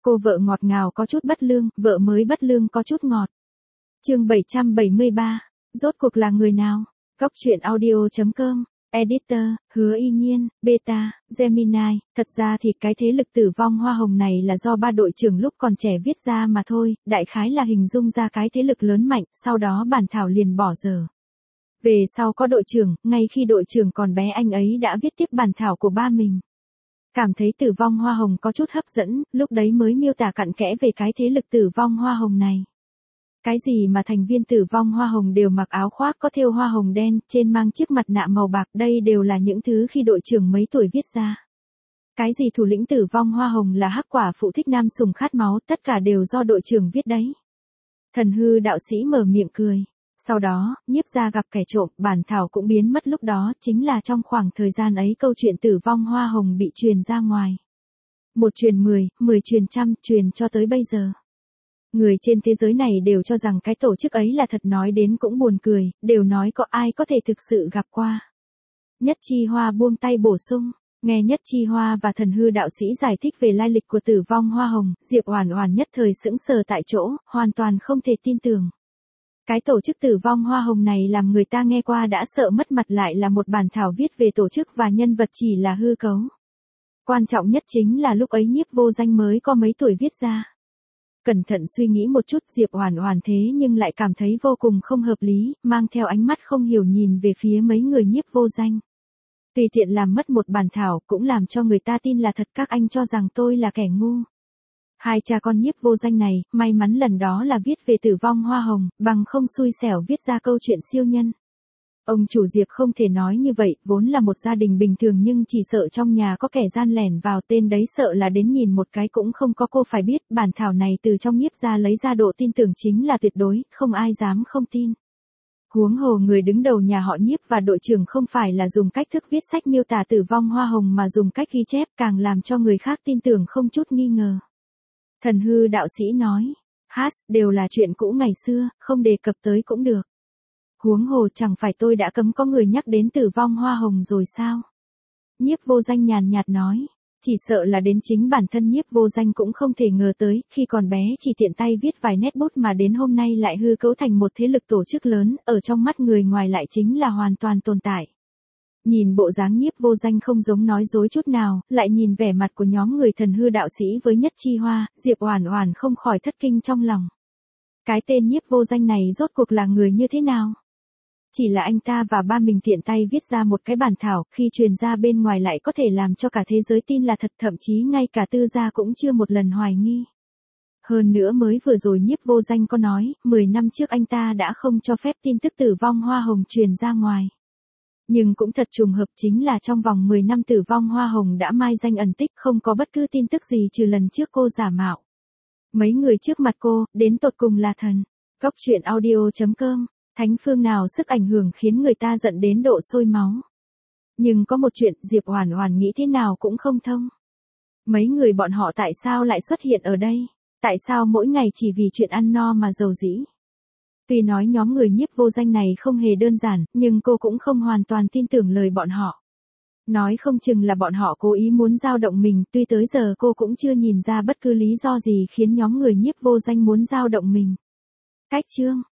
Cô vợ ngọt ngào có chút bất lương, vợ mới bất lương có chút ngọt. Chương 773, rốt cuộc là người nào? Góc truyện audio.com, editor, Hứa Y Nhiên, Beta, Gemini. Thật ra thì cái thế lực tử vong hoa hồng này là do ba đội trưởng lúc còn trẻ viết ra mà thôi, đại khái là hình dung ra cái thế lực lớn mạnh, sau đó bản thảo liền bỏ dở. Về sau có đội trưởng, ngay khi đội trưởng còn bé anh ấy đã viết tiếp bản thảo của ba mình. Cảm thấy tử vong hoa hồng có chút hấp dẫn, lúc đấy mới miêu tả cặn kẽ về cái thế lực tử vong hoa hồng này. Cái gì mà thành viên tử vong hoa hồng đều mặc áo khoác có thêu hoa hồng đen, trên mang chiếc mặt nạ màu bạc, đây đều là những thứ khi đội trưởng mấy tuổi viết ra. Cái gì thủ lĩnh tử vong hoa hồng là hắc quả phụ thích nam sùng khát máu, tất cả đều do đội trưởng viết đấy. Thần hư đạo sĩ mở miệng cười. Sau đó, Nhiếp gia gặp kẻ trộm, bản thảo cũng biến mất lúc đó, chính là trong khoảng thời gian ấy câu chuyện tử vong hoa hồng bị truyền ra ngoài. 1 truyền 10, 10 truyền 100, truyền cho tới bây giờ. Người trên thế giới này đều cho rằng cái tổ chức ấy là thật, nói đến cũng buồn cười, đều nói có ai có thể thực sự gặp qua. Nhất Chi Hoa buông tay bổ sung, nghe Nhất Chi Hoa và thần hư đạo sĩ giải thích về lai lịch của tử vong hoa hồng, Diệp Oản Oản nhất thời sững sờ tại chỗ, hoàn toàn không thể tin tưởng. Cái tổ chức tử vong hoa hồng này làm người ta nghe qua đã sợ mất mặt, lại là một bản thảo viết về tổ chức và nhân vật chỉ là hư cấu. Quan trọng nhất chính là lúc ấy Nhiếp Vô Danh mới có mấy tuổi viết ra. Cẩn thận suy nghĩ một chút, Diệp Oản Oản thế nhưng lại cảm thấy vô cùng không hợp lý, mang theo ánh mắt không hiểu nhìn về phía mấy người Nhiếp Vô Danh. Tùy tiện làm mất một bản thảo cũng làm cho người ta tin là thật, các anh cho rằng tôi là kẻ ngu. Hai cha con Nhiếp Vô Danh này, may mắn lần đó là viết về tử vong hoa hồng, bằng không xui xẻo viết ra câu chuyện siêu nhân. Ông chủ Diệp không thể nói như vậy, vốn là một gia đình bình thường nhưng chỉ sợ trong nhà có kẻ gian lẻn vào, tên đấy sợ là đến nhìn một cái cũng không có. Cô phải biết, bản thảo này từ trong Nhiếp gia lấy ra độ tin tưởng chính là tuyệt đối, không ai dám không tin. Huống hồ người đứng đầu nhà họ Nhiếp và đội trưởng không phải là dùng cách thức viết sách miêu tả tử vong hoa hồng mà dùng cách ghi chép, càng làm cho người khác tin tưởng không chút nghi ngờ. Thần hư đạo sĩ nói, đều là chuyện cũ ngày xưa, không đề cập tới cũng được. Huống hồ chẳng phải tôi đã cấm có người nhắc đến tử vong hoa hồng rồi sao? Nhiếp Vô Danh nhàn nhạt nói, chỉ sợ là đến chính bản thân Nhiếp Vô Danh cũng không thể ngờ tới, khi còn bé chỉ tiện tay viết vài nét bút mà đến hôm nay lại hư cấu thành một thế lực tổ chức lớn, ở trong mắt người ngoài lại chính là hoàn toàn tồn tại. Nhìn bộ dáng Nhiếp Vô Danh không giống nói dối chút nào, lại nhìn vẻ mặt của nhóm người thần hư đạo sĩ với Nhất Chi Hoa, Diệp Oản Oản không khỏi thất kinh trong lòng. Cái tên Nhiếp Vô Danh này rốt cuộc là người như thế nào? Chỉ là anh ta và ba mình tiện tay viết ra một cái bản thảo, khi truyền ra bên ngoài lại có thể làm cho cả thế giới tin là thật, thậm chí ngay cả Tư gia cũng chưa một lần hoài nghi. Hơn nữa mới vừa rồi Nhiếp Vô Danh có nói, 10 năm trước anh ta đã không cho phép tin tức tử vong hoa hồng truyền ra ngoài. Nhưng cũng thật trùng hợp, chính là trong vòng 10 năm tử vong hoa hồng đã mai danh ẩn tích, không có bất cứ tin tức gì trừ lần trước cô giả mạo. Mấy người trước mặt cô, đến tột cùng là thần. Góc truyện audio.com, thánh phương nào sức ảnh hưởng khiến người ta giận đến độ sôi máu. Nhưng có một chuyện Diệp Oản Oản nghĩ thế nào cũng không thông. Mấy người bọn họ tại sao lại xuất hiện ở đây? Tại sao mỗi ngày chỉ vì chuyện ăn no mà giàu dĩ? Tuy nói nhóm người Nhiếp Vô Danh này không hề đơn giản, nhưng cô cũng không hoàn toàn tin tưởng lời bọn họ. Nói không chừng là bọn họ cố ý muốn dao động mình, tuy tới giờ cô cũng chưa nhìn ra bất cứ lý do gì khiến nhóm người Nhiếp Vô Danh muốn dao động mình. Cách chương